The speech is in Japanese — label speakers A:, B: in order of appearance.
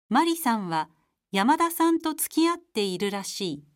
A: マリさんは山田さんと付き合っているらしい。